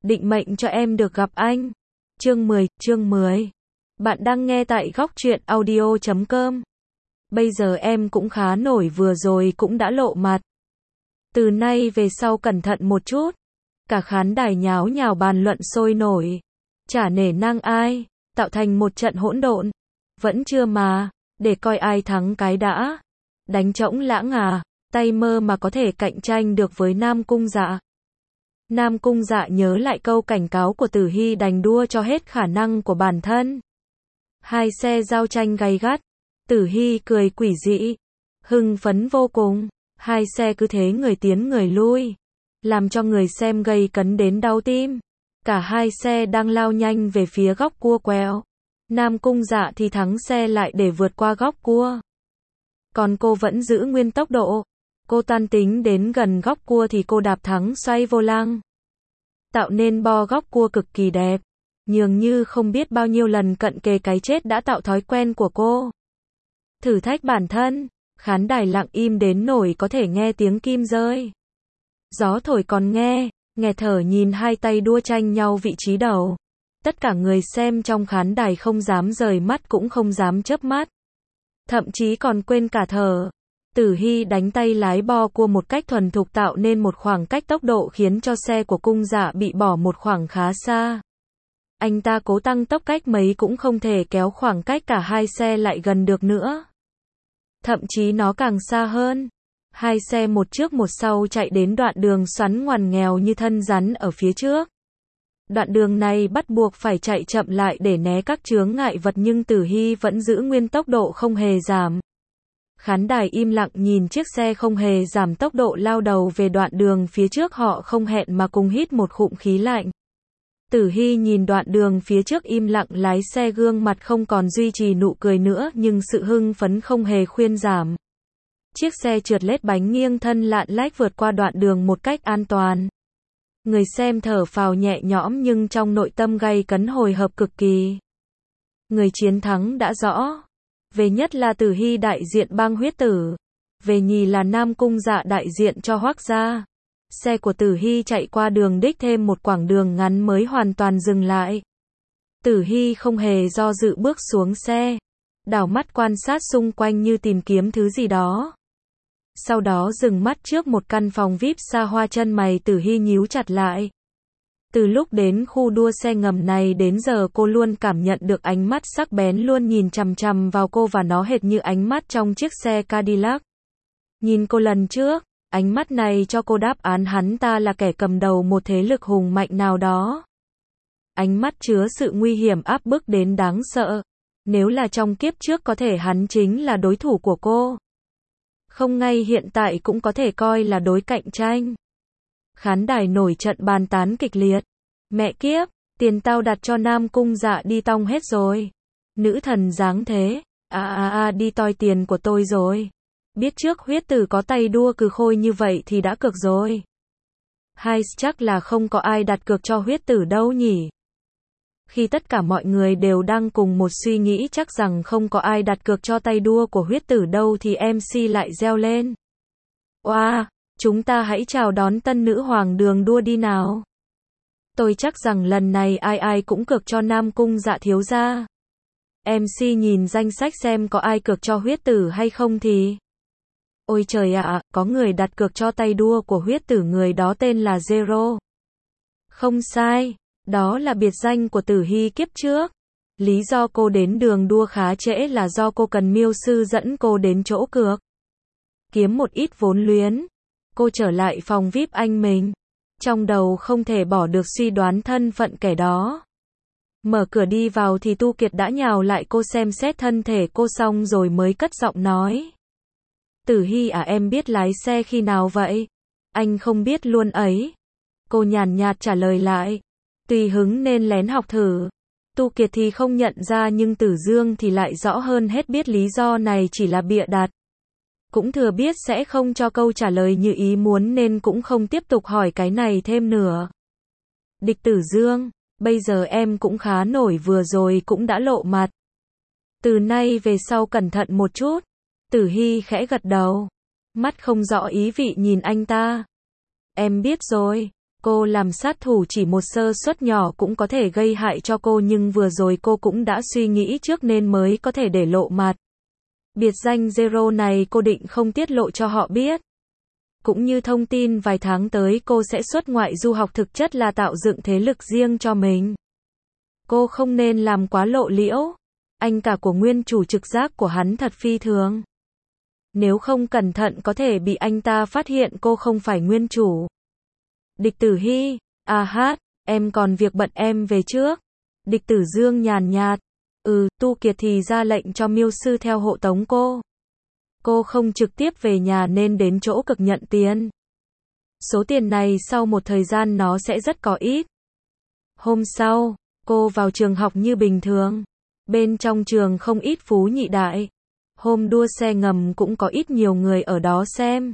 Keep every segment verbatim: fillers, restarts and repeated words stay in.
định mệnh cho em được gặp anh. Chương mười, chương mười. Bạn đang nghe tại góc truyện audio chấm com. Bây giờ em cũng khá nổi, vừa rồi cũng đã lộ mặt. Từ nay về sau cẩn thận một chút. Cả khán đài nháo nhào bàn luận sôi nổi. Chả nể nang ai, tạo thành một trận hỗn độn. Vẫn chưa mà, để coi ai thắng cái đã. Đánh trống lãng à, tay mơ mà có thể cạnh tranh được với Nam Cung Dạ. Nam Cung Dạ nhớ lại câu cảnh cáo của Tử Hy, đành đua cho hết khả năng của bản thân. Hai xe giao tranh gay gắt. Tử Hy cười quỷ dị, hưng phấn vô cùng. Hai xe cứ thế người tiến người lui, làm cho người xem gây cấn đến đau tim. Cả hai xe đang lao nhanh về phía góc cua quẹo. Nam Cung Dạ thì thắng xe lại để vượt qua góc cua. Còn cô vẫn giữ nguyên tốc độ. Cô toan tính đến gần góc cua thì cô đạp thắng xoay vô lăng, tạo nên bo góc cua cực kỳ đẹp. Nhường như không biết bao nhiêu lần cận kề cái chết đã tạo thói quen của cô. Thử thách bản thân, khán đài lặng im đến nỗi có thể nghe tiếng kim rơi. Gió thổi còn nghe, nghe thở nhìn hai tay đua tranh nhau vị trí đầu. Tất cả người xem trong khán đài không dám rời mắt cũng không dám chớp mắt. Thậm chí còn quên cả thở. Tử Hy đánh tay lái bo cua một cách thuần thục, tạo nên một khoảng cách tốc độ khiến cho xe của Cung Dạ bị bỏ một khoảng khá xa. Anh ta cố tăng tốc cách mấy cũng không thể kéo khoảng cách cả hai xe lại gần được nữa. Thậm chí nó càng xa hơn. Hai xe một trước một sau chạy đến đoạn đường xoắn ngoằn nghèo như thân rắn ở phía trước. Đoạn đường này bắt buộc phải chạy chậm lại để né các chướng ngại vật, nhưng Tử Hy vẫn giữ nguyên tốc độ không hề giảm. Khán đài im lặng nhìn chiếc xe không hề giảm tốc độ lao đầu về đoạn đường phía trước, họ không hẹn mà cùng hít một ngụm khí lạnh. Tử Hy nhìn đoạn đường phía trước im lặng lái xe, gương mặt không còn duy trì nụ cười nữa, nhưng sự hưng phấn không hề khuyên giảm. Chiếc xe trượt lết bánh nghiêng thân lạng lách vượt qua đoạn đường một cách an toàn. Người xem thở phào nhẹ nhõm nhưng trong nội tâm gay cấn hồi hộp cực kỳ. Người chiến thắng đã rõ. Về nhất là Tử Hy đại diện bang huyết tử. Về nhì là Nam Cung Dạ đại diện cho Hoắc gia. Xe của Tử Hy chạy qua đường đích thêm một quãng đường ngắn mới hoàn toàn dừng lại. Tử Hy không hề do dự bước xuống xe. Đảo mắt quan sát xung quanh như tìm kiếm thứ gì đó. Sau đó dừng mắt trước một căn phòng vi ai pi xa hoa, chân mày Tử Hy nhíu chặt lại. Từ lúc đến khu đua xe ngầm này đến giờ cô luôn cảm nhận được ánh mắt sắc bén luôn nhìn chằm chằm vào cô, và nó hệt như ánh mắt trong chiếc xe Cadillac. Nhìn cô lần trước, ánh mắt này cho cô đáp án hắn ta là kẻ cầm đầu một thế lực hùng mạnh nào đó. Ánh mắt chứa sự nguy hiểm áp bức đến đáng sợ. Nếu là trong kiếp trước có thể hắn chính là đối thủ của cô. Không, ngay hiện tại cũng có thể coi là đối cạnh tranh. Khán đài nổi trận bàn tán kịch liệt. Mẹ kiếp, tiền tao đặt cho Nam Cung Dạ đi tong hết rồi. Nữ thần dáng thế, à à à đi toi tiền của tôi rồi. Biết trước huyết tử có tay đua cừ khôi như vậy thì đã cược rồi. Hay chắc là không có ai đặt cược cho huyết tử đâu nhỉ. Khi tất cả mọi người đều đang cùng một suy nghĩ chắc rằng không có ai đặt cược cho tay đua của huyết tử đâu thì em xê lại reo lên. Oa, wow, chúng ta hãy chào đón tân nữ hoàng đường đua đi nào. Tôi chắc rằng lần này ai ai cũng cược cho Nam Cung Dạ thiếu gia. em xê nhìn danh sách xem có ai cược cho huyết tử hay không thì. Ôi trời ạ, à, có người đặt cược cho tay đua của huyết tử, người đó tên là Zero. Không sai, đó là biệt danh của Tử Hy kiếp trước. Lý do cô đến đường đua khá trễ là do cô cần miêu sư dẫn cô đến chỗ cược. Kiếm một ít vốn liếng. Cô trở lại phòng vi ai pi anh mình. Trong đầu không thể bỏ được suy đoán thân phận kẻ đó. Mở cửa đi vào thì Tu Kiệt đã nhào lại cô, xem xét thân thể cô xong rồi mới cất giọng nói. Tử Hy à, em biết lái xe khi nào vậy? Anh không biết luôn ấy. Cô nhàn nhạt trả lời lại. Tùy hứng nên lén học thử. Tu Kiệt thì không nhận ra, nhưng Tử Dương thì lại rõ hơn hết, biết lý do này chỉ là bịa đặt. Cũng thừa biết sẽ không cho câu trả lời như ý muốn nên cũng không tiếp tục hỏi cái này thêm nữa. Địch Tử Dương, bây giờ em cũng khá nổi, vừa rồi cũng đã lộ mặt. Từ nay về sau cẩn thận một chút. Tử Hy khẽ gật đầu. Mắt không rõ ý vị nhìn anh ta. Em biết rồi. Cô làm sát thủ chỉ một sơ suất nhỏ cũng có thể gây hại cho cô, nhưng vừa rồi cô cũng đã suy nghĩ trước nên mới có thể để lộ mặt. Biệt danh Zero này cô định không tiết lộ cho họ biết. Cũng như thông tin vài tháng tới cô sẽ xuất ngoại du học, thực chất là tạo dựng thế lực riêng cho mình. Cô không nên làm quá lộ liễu. Anh cả của nguyên chủ trực giác của hắn thật phi thường. Nếu không cẩn thận có thể bị anh ta phát hiện cô không phải nguyên chủ. Địch Tử Hy, à hát, em còn việc bận, em về trước. Địch Tử Dương nhàn nhạt, ừ, Tu Kiệt thì ra lệnh cho Miêu sư theo hộ tống cô. Cô không trực tiếp về nhà nên đến chỗ Cực nhận tiền. Số tiền này sau một thời gian nó sẽ rất có ít. Hôm sau, cô vào trường học như bình thường. Bên trong trường không ít phú nhị đại. Hôm đua xe ngầm cũng có ít nhiều người ở đó xem.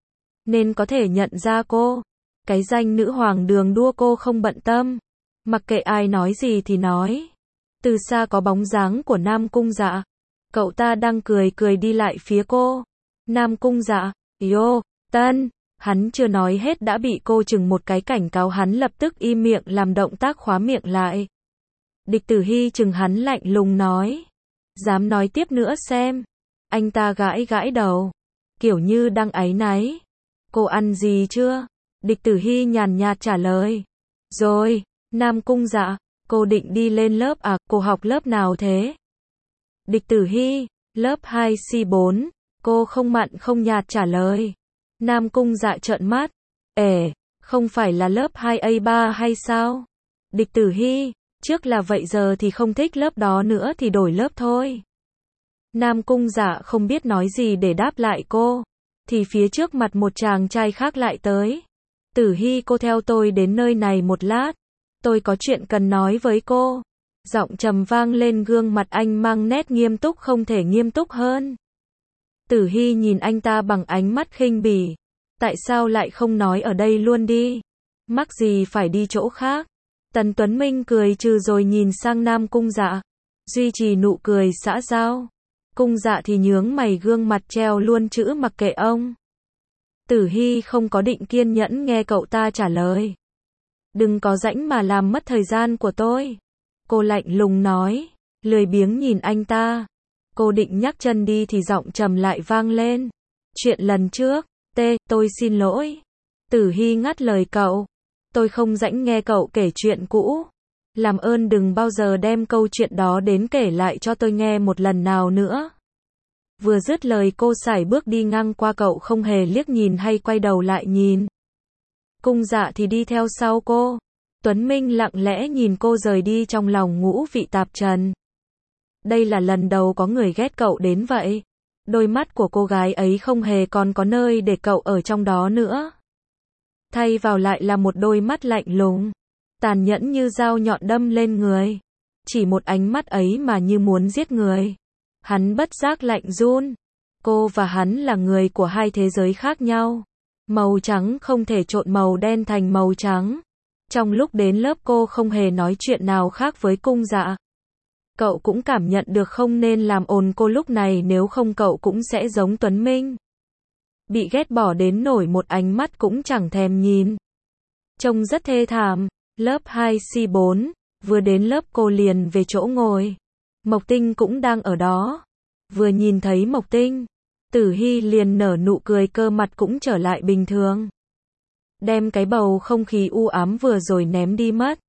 Nên có thể nhận ra cô. Cái danh nữ hoàng đường đua cô không bận tâm. Mặc kệ ai nói gì thì nói. Từ xa có bóng dáng của Nam Cung Dạ. Cậu ta đang cười cười đi lại phía cô. Nam Cung Dạ, yo, Tân. Hắn chưa nói hết đã bị cô chừng một cái cảnh cáo, hắn lập tức im miệng làm động tác khóa miệng lại. Địch Tử Hy chừng hắn lạnh lùng nói. Dám nói tiếp nữa xem. Anh ta gãi gãi đầu. Kiểu như đang áy náy. Cô ăn gì chưa? Địch Tử Hy nhàn nhạt trả lời. Rồi, Nam Cung Dạ, cô định đi lên lớp à, cô học lớp nào thế? Địch Tử Hy, lớp hai C bốn, cô không mặn không nhạt trả lời. Nam Cung Dạ trợn mắt. Ể, không phải là lớp hai A ba hay sao? Địch Tử Hy, trước là vậy giờ thì không thích lớp đó nữa thì đổi lớp thôi. Nam Cung Dạ không biết nói gì để đáp lại cô. Thì phía trước mặt một chàng trai khác lại tới. Tử Hy, cô theo tôi đến nơi này một lát. Tôi có chuyện cần nói với cô. Giọng trầm vang lên, gương mặt anh mang nét nghiêm túc không thể nghiêm túc hơn. Tử Hy nhìn anh ta bằng ánh mắt khinh bỉ. Tại sao lại không nói ở đây luôn đi? Mắc gì phải đi chỗ khác? Tần Tuấn Minh cười trừ rồi nhìn sang Nam Cung Dạ. Duy trì nụ cười xã giao. Cung Dạ thì nhướng mày, gương mặt treo luôn chữ mặc kệ ông. Tử Hy không có định kiên nhẫn nghe cậu ta trả lời. Đừng có rãnh mà làm mất thời gian của tôi. Cô lạnh lùng nói, lười biếng nhìn anh ta. Cô định nhắc chân đi thì giọng trầm lại vang lên. Chuyện lần trước, tê, tôi xin lỗi. Tử Hy ngắt lời cậu. Tôi không rãnh nghe cậu kể chuyện cũ. Làm ơn đừng bao giờ đem câu chuyện đó đến kể lại cho tôi nghe một lần nào nữa. Vừa dứt lời cô sải bước đi ngang qua cậu, không hề liếc nhìn hay quay đầu lại nhìn. Cung Dạ thì đi theo sau cô. Tuấn Minh lặng lẽ nhìn cô rời đi, trong lòng ngũ vị tạp trần. Đây là lần đầu có người ghét cậu đến vậy. Đôi mắt của cô gái ấy không hề còn có nơi để cậu ở trong đó nữa. Thay vào lại là một đôi mắt lạnh lùng, tàn nhẫn như dao nhọn đâm lên người. Chỉ một ánh mắt ấy mà như muốn giết người. Hắn bất giác lạnh run. Cô và hắn là người của hai thế giới khác nhau. Màu trắng không thể trộn màu đen thành màu trắng. Trong lúc đến lớp cô không hề nói chuyện nào khác với Cung Dạ. Cậu cũng cảm nhận được không nên làm ồn cô lúc này, nếu không cậu cũng sẽ giống Tuấn Minh. Bị ghét bỏ đến nổi một ánh mắt cũng chẳng thèm nhìn. Trông rất thê thảm. Lớp hai C bốn, vừa đến lớp cô liền về chỗ ngồi. Mộc Tinh cũng đang ở đó. Vừa nhìn thấy Mộc Tinh, Tử Hy liền nở nụ cười, cơ mặt cũng trở lại bình thường. Đem cái bầu không khí u ám vừa rồi ném đi mất.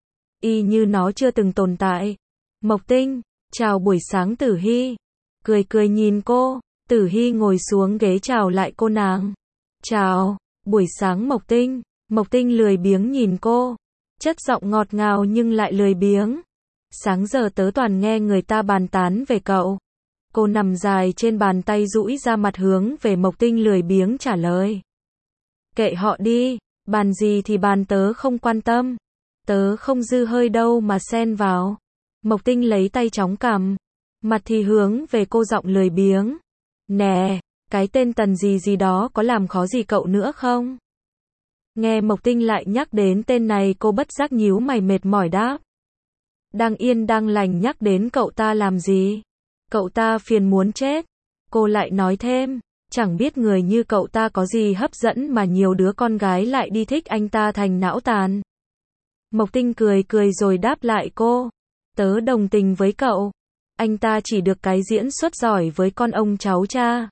Y như nó chưa từng tồn tại. Mộc Tinh, chào buổi sáng. Tử Hy cười cười nhìn cô. Tử Hy ngồi xuống ghế chào lại cô nàng. Chào, buổi sáng Mộc Tinh. Mộc Tinh lười biếng nhìn cô. Chất giọng ngọt ngào nhưng lại lười biếng. Sáng giờ tớ toàn nghe người ta bàn tán về cậu. Cô nằm dài trên bàn, tay duỗi ra, mặt hướng về Mộc Tinh lười biếng trả lời. Kệ họ đi, bàn gì thì bàn, tớ không quan tâm. Tớ không dư hơi đâu mà xen vào. Mộc Tinh lấy tay chống cằm, mặt thì hướng về cô, giọng lười biếng. Nè, cái tên Tần gì gì đó có làm khó gì cậu nữa không? Nghe Mộc Tinh lại nhắc đến tên này, cô bất giác nhíu mày, mệt mỏi đáp. Đang yên đang lành nhắc đến cậu ta làm gì? Cậu ta phiền muốn chết. Cô lại nói thêm, Chẳng biết người như cậu ta có gì hấp dẫn mà nhiều đứa con gái lại đi thích anh ta thành não tàn. Mộc Tinh cười cười rồi đáp lại cô. Tớ đồng tình với cậu. Anh ta chỉ được cái diễn xuất giỏi với con ông cháu cha.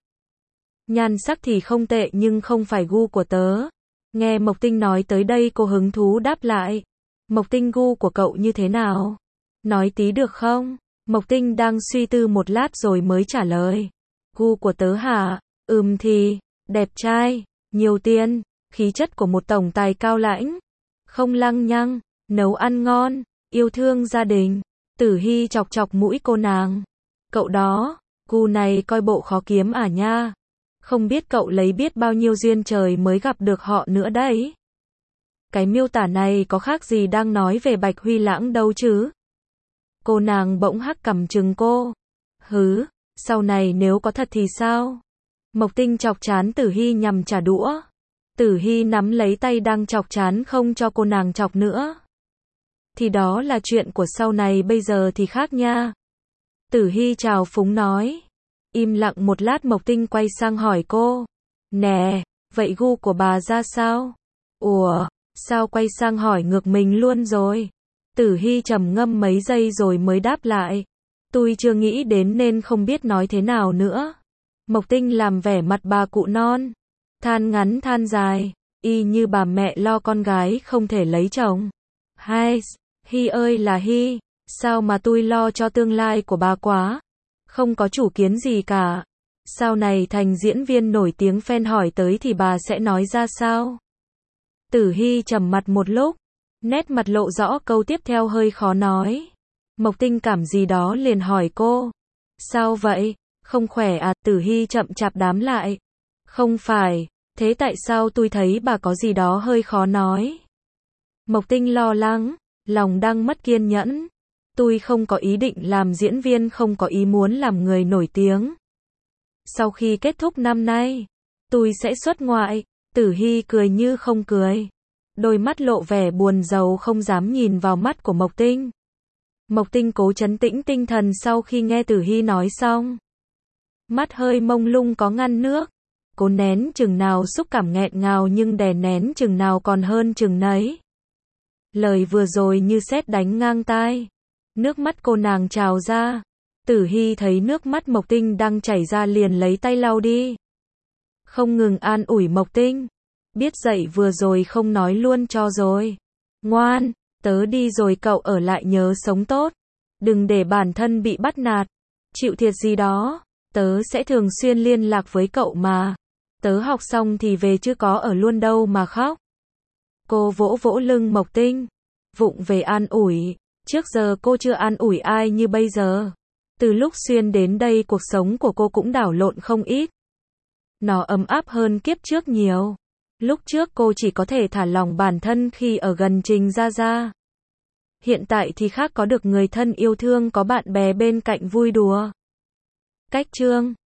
Nhan sắc thì không tệ nhưng không phải gu của tớ. Nghe Mộc Tinh nói tới đây cô hứng thú đáp lại. Mộc Tinh, gu của cậu như thế nào? Nói tí được không? Mộc Tinh đang suy tư một lát rồi mới trả lời. Gu của tớ hả? Ừm thì, đẹp trai, nhiều tiền, khí chất của một tổng tài cao lãnh, không lăng nhăng, nấu ăn ngon, yêu thương gia đình. Tử Hy chọc chọc mũi cô nàng. Cậu đó, gu này coi bộ khó kiếm à nha. Không biết cậu lấy biết bao nhiêu duyên trời mới gặp được họ nữa đấy. Cái miêu tả này có khác gì đang nói về Bạch Huy Lãng đâu chứ? Cô nàng bỗng hắc cằm trừng cô. Hứ, sau này nếu có thật thì sao? Mộc Tinh chọc chán Tử Hy nhằm trả đũa. Tử Hy nắm lấy tay đang chọc chán không cho cô nàng chọc nữa. Thì đó là chuyện của sau này, bây giờ thì khác nha. Tử Hy chào phúng nói. Im lặng một lát Mộc Tinh quay sang hỏi cô. Nè, vậy gu của bà ra sao? Ủa, sao quay sang hỏi ngược mình luôn rồi? Tử Hy trầm ngâm mấy giây rồi mới đáp lại. Tôi chưa nghĩ đến nên không biết nói thế nào nữa. Mộc Tinh làm vẻ mặt bà cụ non. Than ngắn than dài, y như bà mẹ lo con gái không thể lấy chồng. Hai, Hy ơi là Hy, sao mà tôi lo cho tương lai của bà quá. Không có chủ kiến gì cả. Sau này thành diễn viên nổi tiếng fan hỏi tới thì bà sẽ nói ra sao? Tử Hy trầm mặt một lúc, nét mặt lộ rõ câu tiếp theo hơi khó nói. Mộc Tinh cảm gì đó liền hỏi cô. Sao vậy? Không khỏe à? Tử Hy chậm chạp đám lại. Không phải, thế tại sao tôi thấy bà có gì đó hơi khó nói? Mộc Tinh lo lắng, lòng đang mất kiên nhẫn. Tôi không có ý định làm diễn viên, không có ý muốn làm người nổi tiếng. Sau khi kết thúc năm nay, tôi sẽ xuất ngoại. Tử Hy cười như không cười. Đôi mắt lộ vẻ buồn rầu không dám nhìn vào mắt của Mộc Tinh. Mộc Tinh cố trấn tĩnh tinh thần sau khi nghe Tử Hy nói xong. Mắt hơi mông lung có ngăn nước. Cố nén chừng nào xúc cảm nghẹn ngào nhưng đè nén chừng nào còn hơn chừng nấy. Lời vừa rồi như sét đánh ngang tai. Nước mắt cô nàng trào ra. Tử Hy thấy nước mắt Mộc Tinh đang chảy ra liền lấy tay lau đi. Không ngừng an ủi Mộc Tinh. Biết dậy vừa rồi không nói luôn cho rồi. Ngoan, tớ đi rồi cậu ở lại nhớ sống tốt. Đừng để bản thân bị bắt nạt. Chịu thiệt gì đó. Tớ sẽ thường xuyên liên lạc với cậu mà. Tớ học xong thì về chứ có ở luôn đâu mà khóc. Cô vỗ vỗ lưng Mộc Tinh. Vụng về an ủi. Trước giờ cô chưa an ủi ai như bây giờ. Từ lúc xuyên đến đây cuộc sống của cô cũng đảo lộn không ít. Nó ấm áp hơn kiếp trước nhiều. Lúc trước cô chỉ có thể thả lỏng bản thân khi ở gần Trình Gia Gia. Hiện tại thì khác, có được người thân yêu thương, có bạn bè bên cạnh vui đùa. Cách chương